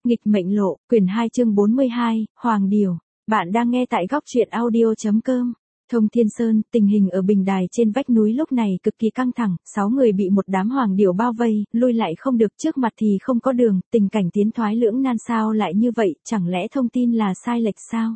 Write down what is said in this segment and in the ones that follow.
Nghịch mệnh lộ, quyển 2 chương 42, Hoàng Điều. Bạn đang nghe tại góc truyện audio.com. Thông Thiên Sơn, tình hình ở bình đài trên vách núi lúc này cực kỳ căng thẳng, 6 người bị một đám hoàng điểu bao vây, lui lại không được, trước mặt thì không có đường, tình cảnh tiến thoái lưỡng nan sao lại như vậy, chẳng lẽ thông tin là sai lệch sao?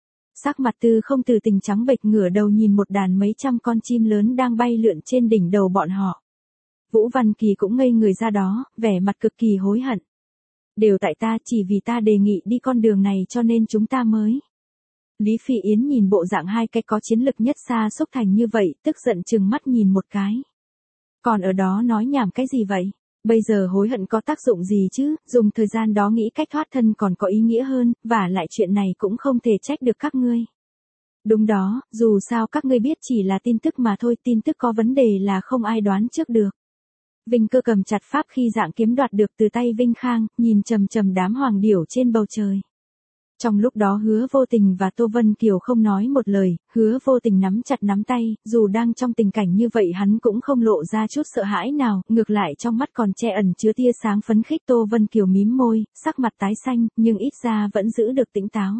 Sắc mặt Tư Không Từ Tình trắng bệch, ngửa đầu nhìn một đàn mấy trăm con chim lớn đang bay lượn trên đỉnh đầu bọn họ. Vũ Văn Kỳ cũng ngây người ra đó, vẻ mặt cực kỳ hối hận. Đều tại ta, chỉ vì ta đề nghị đi con đường này cho nên chúng ta mới. Lý Phi Yến nhìn bộ dạng hai cái có chiến lực nhất xa xúc thành như vậy, tức giận trừng mắt nhìn một cái. Còn ở đó nói nhảm cái gì vậy? Bây giờ hối hận có tác dụng gì chứ, dùng thời gian đó nghĩ cách thoát thân còn có ý nghĩa hơn, và lại chuyện này cũng không thể trách được các ngươi. Đúng đó, dù sao các ngươi biết chỉ là tin tức mà thôi, tin tức có vấn đề là không ai đoán trước được. Vinh Cơ cầm chặt pháp khi dạng kiếm đoạt được từ tay Vinh Khang, nhìn trầm trầm đám hoàng điểu trên bầu trời. Trong lúc đó Hứa Vô Tình và Tô Vân Kiều không nói một lời, Hứa Vô Tình nắm chặt nắm tay, dù đang trong tình cảnh như vậy hắn cũng không lộ ra chút sợ hãi nào, ngược lại trong mắt còn che ẩn chứa tia sáng phấn khích. Tô Vân Kiều mím môi, sắc mặt tái xanh, nhưng ít ra vẫn giữ được tỉnh táo.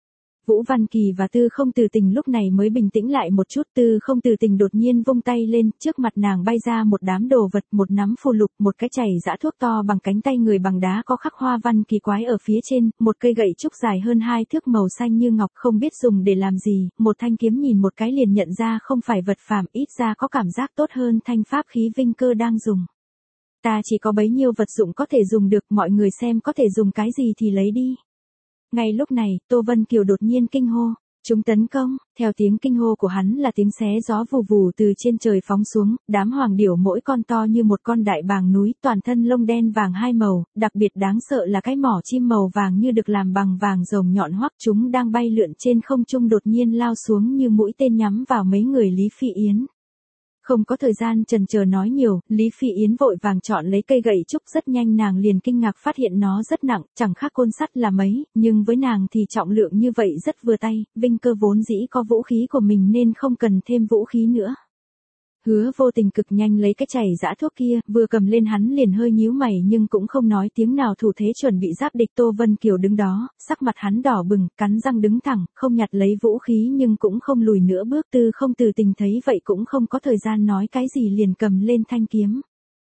Vũ Văn Kỳ và Tư Không Từ Tình lúc này mới bình tĩnh lại một chút. Tư Không Từ Tình đột nhiên vung tay lên, trước mặt nàng bay ra một đám đồ vật, một nắm phù lục, một cái chày giã thuốc to bằng cánh tay người bằng đá có khắc hoa văn kỳ quái ở phía trên, một cây gậy trúc dài hơn 2 thước màu xanh như ngọc không biết dùng để làm gì, một thanh kiếm nhìn một cái liền nhận ra không phải vật phàm, ít ra có cảm giác tốt hơn thanh pháp khí Vinh Cơ đang dùng. Ta chỉ có bấy nhiêu vật dụng có thể dùng được, mọi người xem có thể dùng cái gì thì lấy đi. Ngay lúc này, Tô Vân Kiều đột nhiên kinh hô, chúng tấn công, theo tiếng kinh hô của hắn là tiếng xé gió vù vù từ trên trời phóng xuống, đám hoàng điểu mỗi con to như một con đại bàng núi, toàn thân lông đen vàng hai màu, đặc biệt đáng sợ là cái mỏ chim màu vàng như được làm bằng vàng rồng nhọn hoắt, chúng đang bay lượn trên không trung đột nhiên lao xuống như mũi tên nhắm vào mấy người Lý Phi Yến. Không có thời gian chần chờ nói nhiều, Lý Phi Yến vội vàng chọn lấy cây gậy trúc, rất nhanh nàng liền kinh ngạc phát hiện nó rất nặng, chẳng khác côn sắt là mấy, nhưng với nàng thì trọng lượng như vậy rất vừa tay. Vinh Cơ vốn dĩ có vũ khí của mình nên không cần thêm vũ khí nữa. Hứa Vô Tình cực nhanh lấy cái chày giã thuốc kia, vừa cầm lên hắn liền hơi nhíu mày nhưng cũng không nói tiếng nào, thủ thế chuẩn bị giáp địch. Tô Vân Kiều đứng đó, sắc mặt hắn đỏ bừng, cắn răng đứng thẳng, không nhặt lấy vũ khí nhưng cũng không lùi nữa bước. Tư Không Từ Tình thấy vậy cũng không có thời gian nói cái gì liền cầm lên thanh kiếm.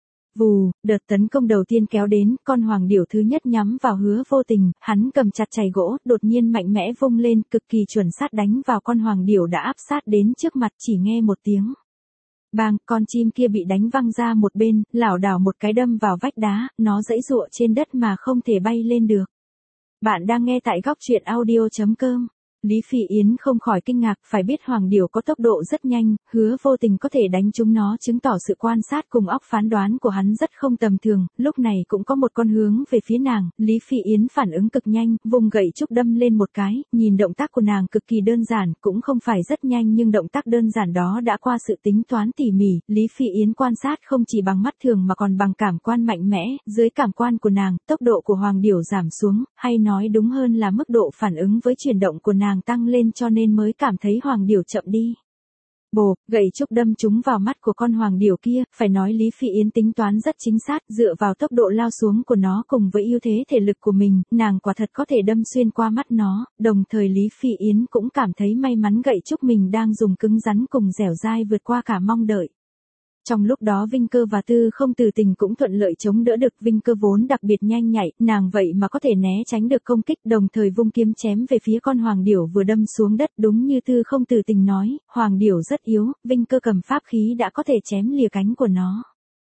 Vù, đợt tấn công đầu tiên kéo đến, con hoàng điểu thứ nhất nhắm vào Hứa Vô Tình, hắn cầm chặt chày gỗ, đột nhiên mạnh mẽ vung lên, cực kỳ chuẩn xác đánh vào con hoàng điểu đã áp sát đến trước mặt. Chỉ nghe một tiếng bang, con chim kia bị đánh văng ra một bên, lảo đảo một cái đâm vào vách đá, nó giãy giụa trên đất mà không thể bay lên được. Bạn đang nghe tại góc truyện audio.com. Lý Phi Yến không khỏi kinh ngạc, phải biết hoàng điểu có tốc độ rất nhanh, Hứa Vô Tình có thể đánh trúng nó chứng tỏ sự quan sát cùng óc phán đoán của hắn rất không tầm thường. Lúc này cũng có một con hướng về phía nàng, Lý Phi Yến phản ứng cực nhanh, vùng gậy trúc đâm lên một cái, nhìn động tác của nàng cực kỳ đơn giản, cũng không phải rất nhanh nhưng động tác đơn giản đó đã qua sự tính toán tỉ mỉ. Lý Phi Yến quan sát không chỉ bằng mắt thường mà còn bằng cảm quan mạnh mẽ, dưới cảm quan của nàng, tốc độ của hoàng điểu giảm xuống, hay nói đúng hơn là mức độ phản ứng với chuyển động của nàng tăng lên cho nên mới cảm thấy hoàng điểu chậm đi. Bộp, gậy trúc đâm trúng vào mắt của con hoàng điểu kia, phải nói Lý Phi Yến tính toán rất chính xác, dựa vào tốc độ lao xuống của nó cùng với ưu thế thể lực của mình, nàng quả thật có thể đâm xuyên qua mắt nó, đồng thời Lý Phi Yến cũng cảm thấy may mắn gậy trúc mình đang dùng cứng rắn cùng dẻo dai vượt qua cả mong đợi. Trong lúc đó Vinh Cơ và Tư Không Từ Tình cũng thuận lợi chống đỡ được. Vinh Cơ vốn đặc biệt nhanh nhạy, nàng vậy mà có thể né tránh được công kích, đồng thời vung kiếm chém về phía con hoàng điểu vừa đâm xuống đất. Đúng như Tư Không Từ Tình nói, hoàng điểu rất yếu, Vinh Cơ cầm pháp khí đã có thể chém lìa cánh của nó.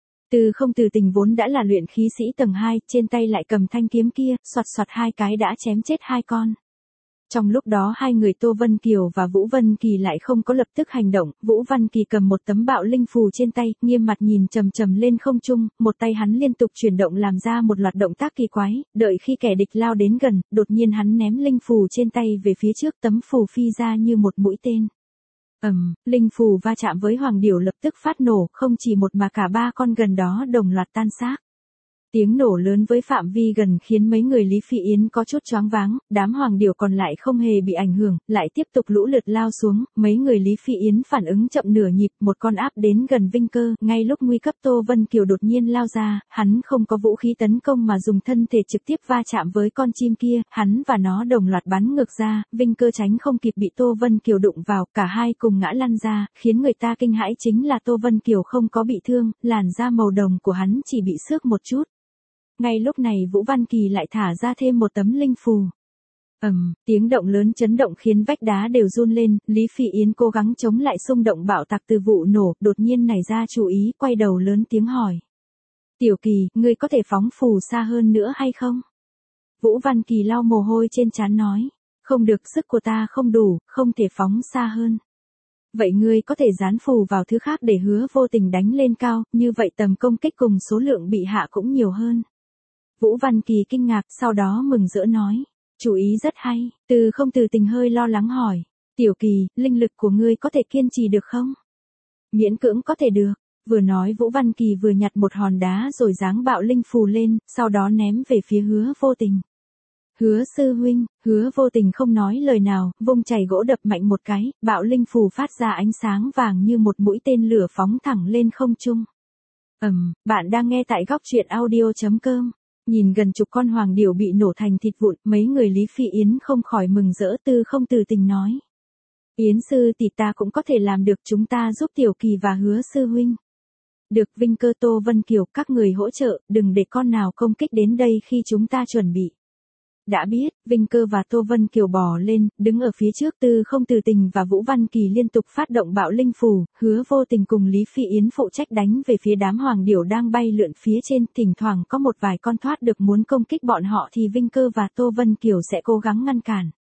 Tư Không Từ Tình vốn đã là luyện khí sĩ tầng 2, trên tay lại cầm thanh kiếm kia, xoạt xoạt hai cái đã chém chết hai con. Trong lúc đó hai người Tô Vân Kiều và Vũ Văn Kỳ lại không có lập tức hành động, Vũ Văn Kỳ cầm một tấm bạo linh phù trên tay, nghiêm mặt nhìn trầm trầm lên không trung, một tay hắn liên tục chuyển động làm ra một loạt động tác kỳ quái, đợi khi kẻ địch lao đến gần, đột nhiên hắn ném linh phù trên tay về phía trước, tấm phù phi ra như một mũi tên. Linh phù va chạm với hoàng điểu lập tức phát nổ, không chỉ một mà cả ba con gần đó đồng loạt tan xác. Tiếng nổ lớn với phạm vi gần khiến mấy người Lý Phi Yến có chút choáng váng, đám hoàng điểu còn lại không hề bị ảnh hưởng, lại tiếp tục lũ lượt lao xuống, mấy người Lý Phi Yến phản ứng chậm nửa nhịp, một con áp đến gần Vinh Cơ, ngay lúc nguy cấp Tô Vân Kiều đột nhiên lao ra, hắn không có vũ khí tấn công mà dùng thân thể trực tiếp va chạm với con chim kia, hắn và nó đồng loạt bắn ngược ra, Vinh Cơ tránh không kịp bị Tô Vân Kiều đụng vào, cả hai cùng ngã lăn ra, khiến người ta kinh hãi chính là Tô Vân Kiều không có bị thương, làn da màu đồng của hắn chỉ bị xước một chút. Ngay lúc này Vũ Văn Kỳ lại thả ra thêm một tấm linh phù. Tiếng động lớn chấn động khiến vách đá đều run lên, Lý Phi Yến cố gắng chống lại xung động bạo tạc từ vụ nổ, đột nhiên nảy ra chú ý, quay đầu lớn tiếng hỏi. Tiểu Kỳ, ngươi có thể phóng phù xa hơn nữa hay không? Vũ Văn Kỳ lau mồ hôi trên trán nói. Không được, sức của ta không đủ, không thể phóng xa hơn. Vậy ngươi có thể dán phù vào thứ khác để Hứa Vô Tình đánh lên cao, như vậy tầm công kích cùng số lượng bị hạ cũng nhiều hơn. Vũ Văn Kỳ kinh ngạc, sau đó mừng rỡ nói. Chú ý rất hay, Từ Không Từ Tình hơi lo lắng hỏi. Tiểu Kỳ, linh lực của ngươi có thể kiên trì được không? Miễn cưỡng có thể được. Vừa nói Vũ Văn Kỳ vừa nhặt một hòn đá rồi giáng bạo linh phù lên, sau đó ném về phía Hứa Vô Tình. Hứa sư huynh, Hứa Vô Tình không nói lời nào, vung chày gỗ đập mạnh một cái, bạo linh phù phát ra ánh sáng vàng như một mũi tên lửa phóng thẳng lên không trung. Bạn đang nghe tại góc truyện audio.com. Nhìn gần chục con hoàng điểu bị nổ thành thịt vụn, mấy người Lý Phi Yến không khỏi mừng rỡ. Từ Không Từ Tình nói. Yến sư tỷ, ta cũng có thể làm được, chúng ta giúp Tiểu Kỳ và Hứa sư huynh. Được, Vinh Cơ, Tô Vân Kiều, các người hỗ trợ, đừng để con nào công kích đến đây khi chúng ta chuẩn bị. Đã biết, Vinh Cơ và Tô Vân Kiều bò lên, đứng ở phía trước. Từ Không Từ Tình và Vũ Văn Kỳ liên tục phát động bạo linh phù, Hứa Vô Tình cùng Lý Phi Yến phụ trách đánh về phía đám hoàng điểu đang bay lượn phía trên, thỉnh thoảng có một vài con thoát được muốn công kích bọn họ thì Vinh Cơ và Tô Vân Kiều sẽ cố gắng ngăn cản.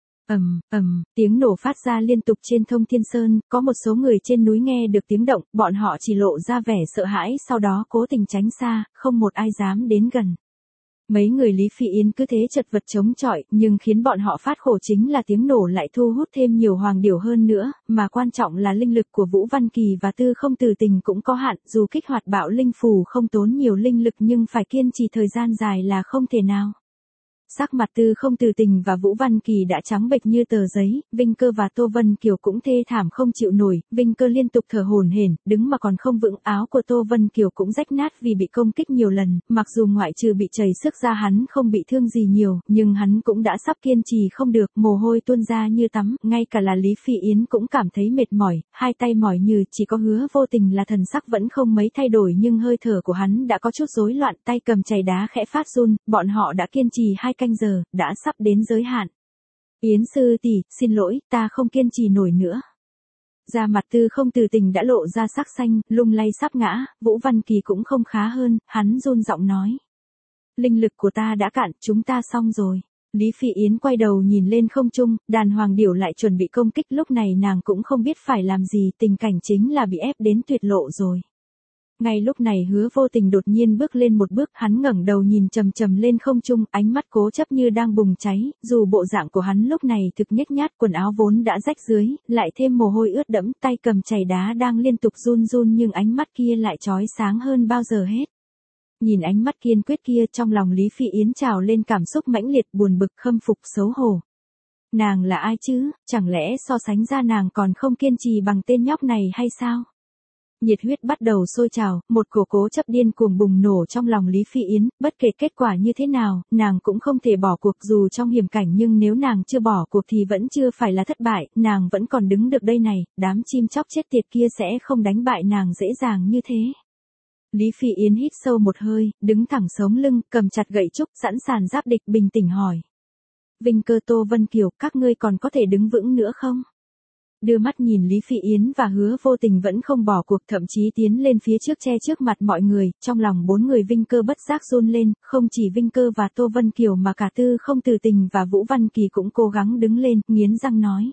Tiếng nổ phát ra liên tục trên Thông Thiên Sơn, có một số người trên núi nghe được tiếng động, bọn họ chỉ lộ ra vẻ sợ hãi, sau đó cố tình tránh xa, không một ai dám đến gần. Mấy người Lý Phi Yến cứ thế chật vật chống chọi, nhưng khiến bọn họ phát khổ chính là tiếng nổ lại thu hút thêm nhiều hoàng điểu hơn nữa, mà quan trọng là linh lực của Vũ Văn Kỳ và Từ Không Từ Tình cũng có hạn, dù kích hoạt bạo linh phù không tốn nhiều linh lực nhưng phải kiên trì thời gian dài là không thể nào. Sắc mặt Từ Không Từ Tình và Vũ Văn Kỳ đã trắng bệch như tờ giấy, Vinh Cơ và Tô Vân Kiều cũng thê thảm không chịu nổi, Vinh Cơ liên tục thở hổn hển, đứng mà còn không vững, áo của Tô Vân Kiều cũng rách nát vì bị công kích nhiều lần, mặc dù ngoại trừ bị chảy sức ra hắn không bị thương gì nhiều, nhưng hắn cũng đã sắp kiên trì không được, mồ hôi tuôn ra như tắm, ngay cả là Lý Phi Yến cũng cảm thấy mệt mỏi, hai tay mỏi nhừ, chỉ có Hứa Vô Tình là thần sắc vẫn không mấy thay đổi nhưng hơi thở của hắn đã có chút rối loạn, tay cầm chày đá khẽ phát run, bọn họ đã kiên trì 2 canh giờ, đã sắp đến giới hạn. Yến sư tỷ, xin lỗi, ta không kiên trì nổi nữa. Da mặt Từ Không Từ Tình đã lộ ra sắc xanh, lung lay sắp ngã, Vũ Văn Kỳ cũng không khá hơn, hắn run giọng nói. Linh lực của ta đã cạn, chúng ta xong rồi. Lý Phi Yến quay đầu nhìn lên không trung, đàn hoàng điểu lại chuẩn bị công kích, lúc này nàng cũng không biết phải làm gì, tình cảnh chính là bị ép đến tuyệt lộ rồi. Ngay lúc này Hứa Vô Tình đột nhiên bước lên một bước, hắn ngẩng đầu nhìn trầm trầm lên không trung, ánh mắt cố chấp như đang bùng cháy, dù bộ dạng của hắn lúc này thực nhếch nhác, quần áo vốn đã rách dưới, lại thêm mồ hôi ướt đẫm, tay cầm chày đá đang liên tục run run nhưng ánh mắt kia lại chói sáng hơn bao giờ hết. Nhìn ánh mắt kiên quyết kia, trong lòng Lý Phi Yến trào lên cảm xúc mãnh liệt, buồn bực, khâm phục, xấu hổ. Nàng là ai chứ, chẳng lẽ so sánh ra nàng còn không kiên trì bằng tên nhóc này hay sao? Nhiệt huyết bắt đầu sôi trào, một cổ cố chấp điên cuồng bùng nổ trong lòng Lý Phi Yến, bất kể kết quả như thế nào, nàng cũng không thể bỏ cuộc, dù trong hiểm cảnh nhưng nếu nàng chưa bỏ cuộc thì vẫn chưa phải là thất bại, nàng vẫn còn đứng được đây này, đám chim chóc chết tiệt kia sẽ không đánh bại nàng dễ dàng như thế. Lý Phi Yến hít sâu một hơi, đứng thẳng sống lưng, cầm chặt gậy trúc, sẵn sàng giáp địch, bình tĩnh hỏi. Vinh Cơ, Tô Vân Kiều, các ngươi còn có thể đứng vững nữa không? Đưa mắt nhìn Lý Phi Yến và Hứa Vô Tình vẫn không bỏ cuộc, thậm chí tiến lên phía trước che trước mặt mọi người, trong lòng 4 người Vinh Cơ bất giác run lên, không chỉ Vinh Cơ và Tô Vân Kiều mà cả Từ Không Từ Tình và Vũ Văn Kỳ cũng cố gắng đứng lên, nghiến răng nói.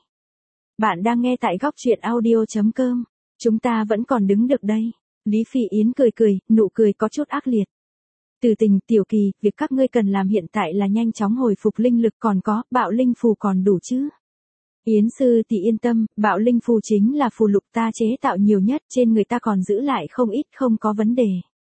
Bạn đang nghe tại góc truyện audio.com, chúng ta vẫn còn đứng được đây. Lý Phi Yến cười cười, nụ cười có chút ác liệt. Từ Tình, Tiểu Kỳ, việc các ngươi cần làm hiện tại là nhanh chóng hồi phục linh lực, còn có, bạo linh phù còn đủ chứ? Yến sư tỷ yên tâm, bạo linh phù chính là phù lục ta chế tạo nhiều nhất, trên người ta còn giữ lại không ít, không có vấn đề.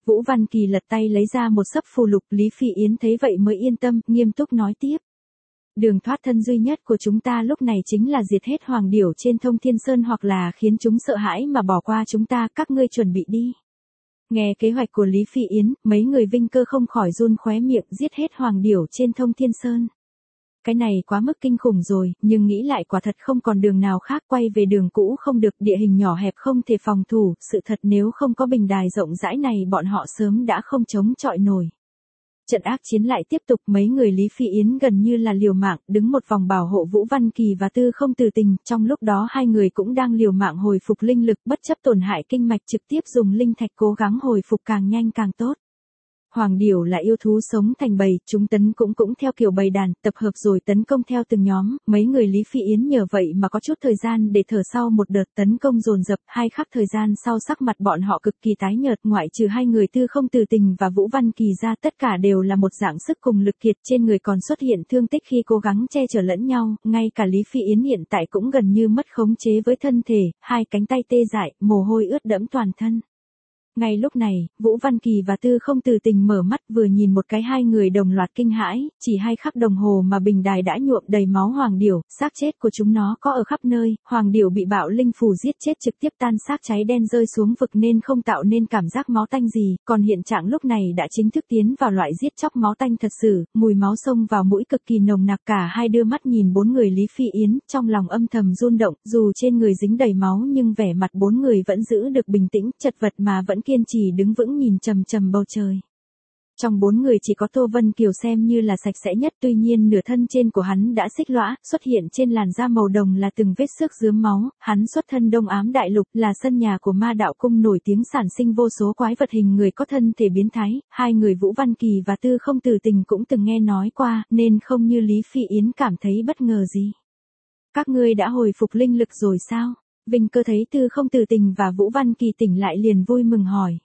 Vũ Văn Kỳ lật tay lấy ra một xấp phù lục, Lý Phi Yến thấy vậy mới yên tâm, nghiêm túc nói tiếp. Đường thoát thân duy nhất của chúng ta lúc này chính là diệt hết hoàng điểu trên Thông Thiên Sơn hoặc là khiến chúng sợ hãi mà bỏ qua chúng ta, các ngươi chuẩn bị đi. Nghe kế hoạch của Lý Phi Yến, mấy người Vinh Cơ không khỏi run khóe miệng, giết hết hoàng điểu trên Thông Thiên Sơn. Cái này quá mức kinh khủng rồi, nhưng nghĩ lại quả thật không còn đường nào khác, quay về đường cũ không được, địa hình nhỏ hẹp không thể phòng thủ, sự thật nếu không có bình đài rộng rãi này bọn họ sớm đã không chống chọi nổi. Trận ác chiến lại tiếp tục, mấy người Lý Phi Yến gần như là liều mạng, đứng một vòng bảo hộ Vũ Văn Kỳ và Tư Không Từ Tình, trong lúc đó hai người cũng đang liều mạng hồi phục linh lực, bất chấp tổn hại kinh mạch, trực tiếp dùng linh thạch cố gắng hồi phục càng nhanh càng tốt. Hoàng điểu là yêu thú sống thành bầy, chúng tấn cũng theo kiểu bầy đàn, tập hợp rồi tấn công theo từng nhóm, mấy người Lý Phi Yến nhờ vậy mà có chút thời gian để thở sau một đợt tấn công dồn dập, hai khắc thời gian sau sắc mặt bọn họ cực kỳ tái nhợt, ngoại trừ hai người Tư Không Từ Tình và Vũ Văn Kỳ ra, tất cả đều là một dạng sức cùng lực kiệt, trên người còn xuất hiện thương tích khi cố gắng che chở lẫn nhau, ngay cả Lý Phi Yến hiện tại cũng gần như mất khống chế với thân thể, hai cánh tay tê dại, mồ hôi ướt đẫm toàn thân. Ngay lúc này, Vũ Văn Kỳ và Tư Không Từ Tình mở mắt vừa nhìn một cái, hai người đồng loạt kinh hãi, chỉ 2 khắc đồng hồ mà bình đài đã nhuộm đầy máu hoàng điểu, xác chết của chúng nó có ở khắp nơi, hoàng điểu bị bạo linh phù giết chết trực tiếp tan xác cháy đen rơi xuống vực nên không tạo nên cảm giác máu tanh gì, còn hiện trạng lúc này đã chính thức tiến vào loại giết chóc máu tanh thật sự, mùi máu xông vào mũi cực kỳ nồng nặc, cả hai đưa mắt nhìn bốn người Lý Phi Yến, trong lòng âm thầm run động, dù trên người dính đầy máu nhưng vẻ mặt bốn người vẫn giữ được bình tĩnh, chật vật mà vẫn kiên trì đứng vững nhìn trầm trầm bầu trời. Trong 4 người chỉ có Tô Vân Kiều xem như là sạch sẽ nhất, tuy nhiên nửa thân trên của hắn đã xích lõa, xuất hiện trên làn da màu đồng là từng vết xước rướm máu, hắn xuất thân Đông Ám Đại Lục, là sân nhà của Ma Đạo Cung nổi tiếng sản sinh vô số quái vật hình người có thân thể biến thái, hai người Vũ Văn Kỳ và Tư Không Từ Tình cũng từng nghe nói qua, nên không như Lý Phi Yến cảm thấy bất ngờ gì. Các ngươi đã hồi phục linh lực rồi sao? Vinh Cơ thấy Tư Không Từ Tình và Vũ Văn Kỳ tỉnh lại liền vui mừng hỏi.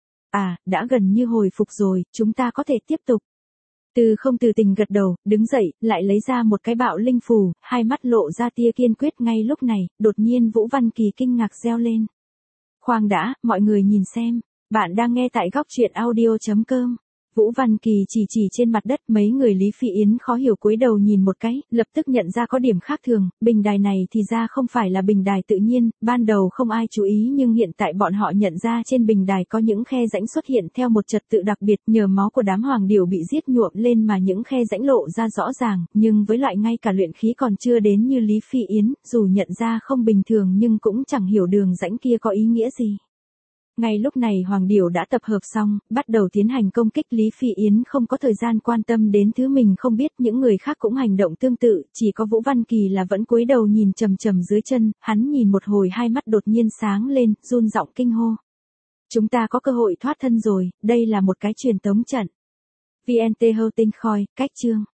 À, đã gần như hồi phục rồi, chúng ta có thể tiếp tục. Tư Không Từ Tình gật đầu, đứng dậy, lại lấy ra một cái bạo linh phù, hai mắt lộ ra tia kiên quyết. Ngay lúc này, đột nhiên Vũ Văn Kỳ kinh ngạc reo lên. Khoan đã, mọi người nhìn xem, bạn đang nghe tại góc truyện audio.com. Vũ Văn Kỳ chỉ trên mặt đất, mấy người Lý Phi Yến khó hiểu cúi đầu nhìn một cái, lập tức nhận ra có điểm khác thường, bình đài này thì ra không phải là bình đài tự nhiên, ban đầu không ai chú ý nhưng hiện tại bọn họ nhận ra trên bình đài có những khe rãnh xuất hiện theo một trật tự đặc biệt, nhờ máu của đám hoàng điểu bị giết nhuộm lên mà những khe rãnh lộ ra rõ ràng, nhưng với loại ngay cả luyện khí còn chưa đến như Lý Phi Yến, dù nhận ra không bình thường nhưng cũng chẳng hiểu đường rãnh kia có ý nghĩa gì. Ngay lúc này hoàng điểu đã tập hợp xong, bắt đầu tiến hành công kích. Lý Phi Yến không có thời gian quan tâm đến thứ mình không biết, những người khác cũng hành động tương tự, chỉ có Vũ Văn Kỳ là vẫn cúi đầu nhìn trầm trầm dưới chân, hắn nhìn một hồi hai mắt đột nhiên sáng lên, run giọng kinh hô. Chúng ta có cơ hội thoát thân rồi, đây là một cái truyền tống trận. VNT Hosting Coin, cách chương.